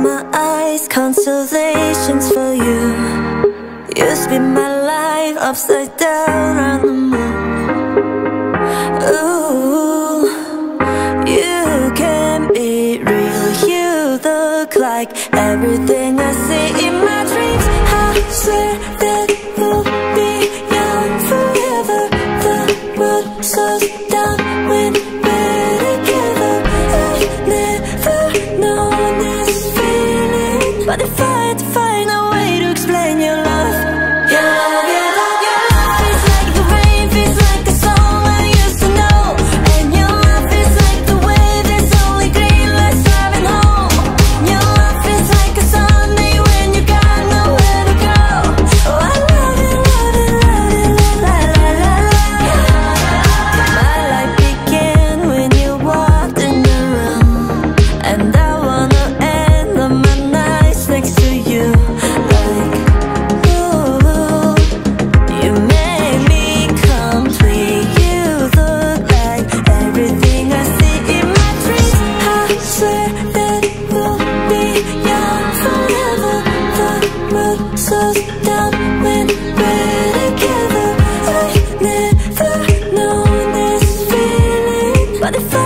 my eyes, constellations for you. You spin my life upside down on the moon. Ooh, you can be real. You look like everything I see in my dreams. I swear that we'll be young forever. The world slows down when we're together. I've never known this feeling, but if I had to find a way to explain your love, your love, your love, your love is like the rain, feels like a song I used to know. And your love is like the wave, there's only green lights driving home. Your love is like a Sunday when you got nowhere to go. Oh, I love it, love it, love it, la la la la. My life began when you walked in the room, and I wanna end all my nights next to you. Like, ooh, you made me complete. You look like everything I see in my dreams. I swear that we'll be young forever. The world slows down when we're together. I've never known this feeling, but if I